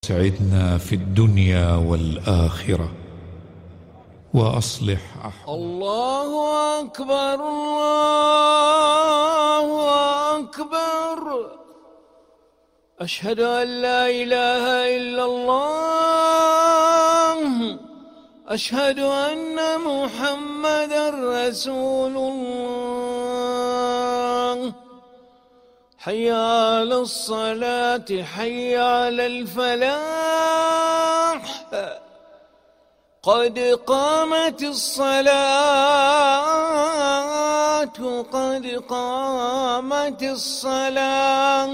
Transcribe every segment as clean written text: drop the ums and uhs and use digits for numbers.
سعدنا في الدنيا والآخرة وأصلح الله أكبر الله أكبر. أشهد أن لا إله إلا الله. أشهد أن محمدا رسول الله. حي على الصلاة حي على الفلاح. قد قامت الصلاة قد قامت الصلاة.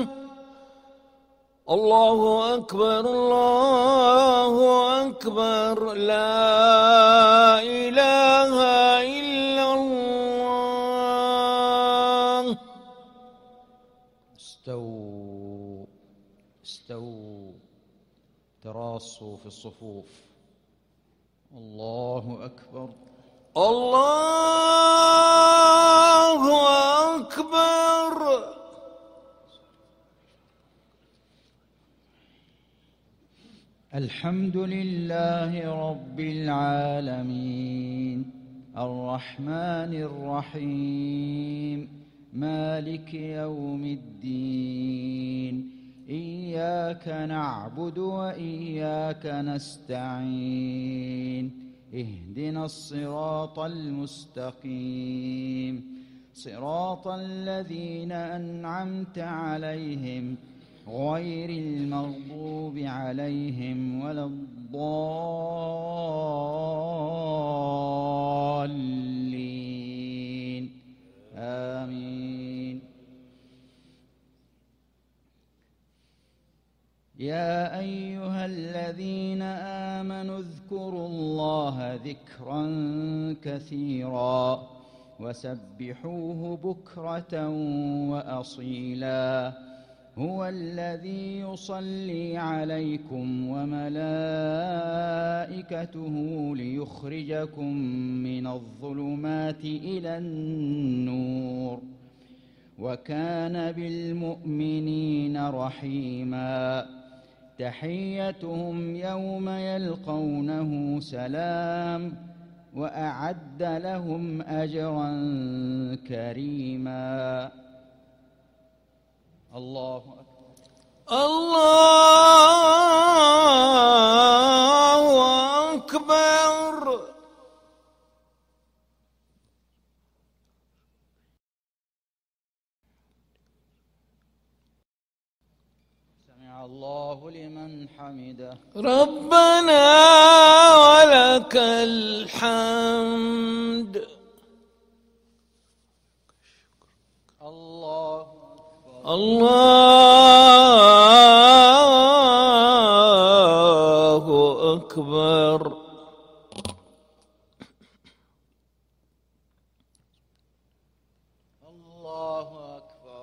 الله أكبر الله أكبر. لا إله إلا الله. استووا تراصوا في الصفوف. الله أكبر الله أكبر. الحمد لله رب العالمين الرحمن الرحيم مالك يوم الدين. إياك نعبد وإياك نستعين. اهدنا الصراط المستقيم صراط الذين أنعمت عليهم غير المغضوب عليهم ولا الضالين. آمين. يا أيها الذين آمنوا اذكروا الله ذكرا كثيرا وسبحوه بكرة وأصيلا. هو الذي يصلي عليكم وملائكته ليخرجكم من الظلمات إلى النور وكان بالمؤمنين رحيما. تحيتهم يوم يلقونه سلام وأعد لهم أجرا كريما. الله أكبر الله أكبر. سمع الله لمن حمده. ربنا ولك الحمد. الله أكبر الله أكبر. الله أكبر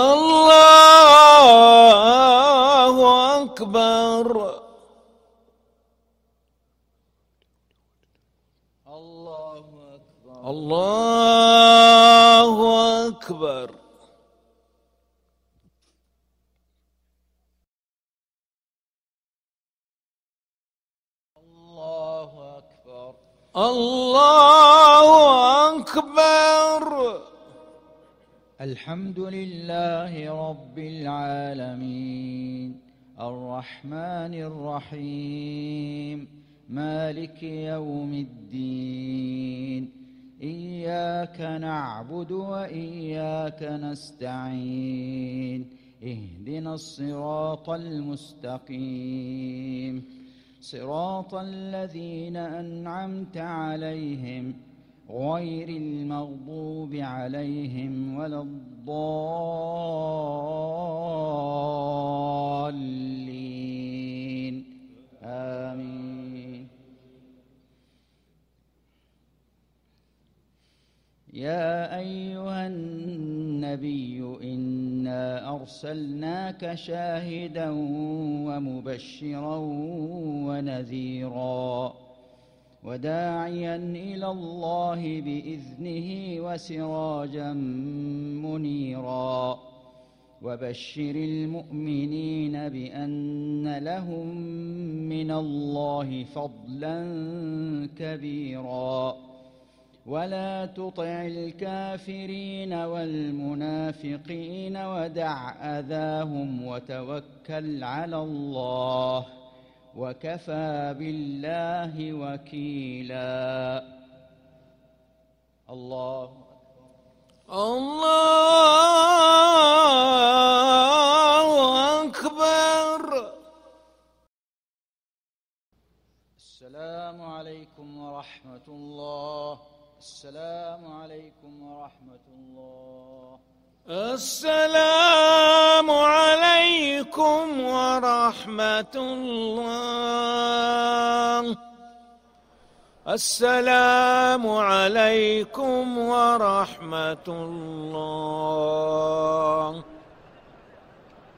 الله أكبر. الله أكبر الله أكبر. الله أكبر الله أكبر. الحمد لله رب العالمين الرحمن الرحيم مالك يوم الدين. إياك نعبد وإياك نستعين. اهدنا الصراط المستقيم صراط الذين أنعمت عليهم غير المغضوب عليهم ولا الضالين. آمين. يا أيها النبي إنا أرسلناك شاهدا ومبشرا ونذيرا وداعيا إلى الله بإذنه وسراجا منيرا. وبشر المؤمنين بأن لهم من الله فضلا كبيرا ولا تطع الكافرين والمنافقين ودع أذاهم وتوكل على الله وكفى بالله وكيلا. الله أكبر. السلام عليكم ورحمة الله. السلام عليكم ورحمة الله. السلام عليكم ورحمة الله. السلام عليكم ورحمة الله.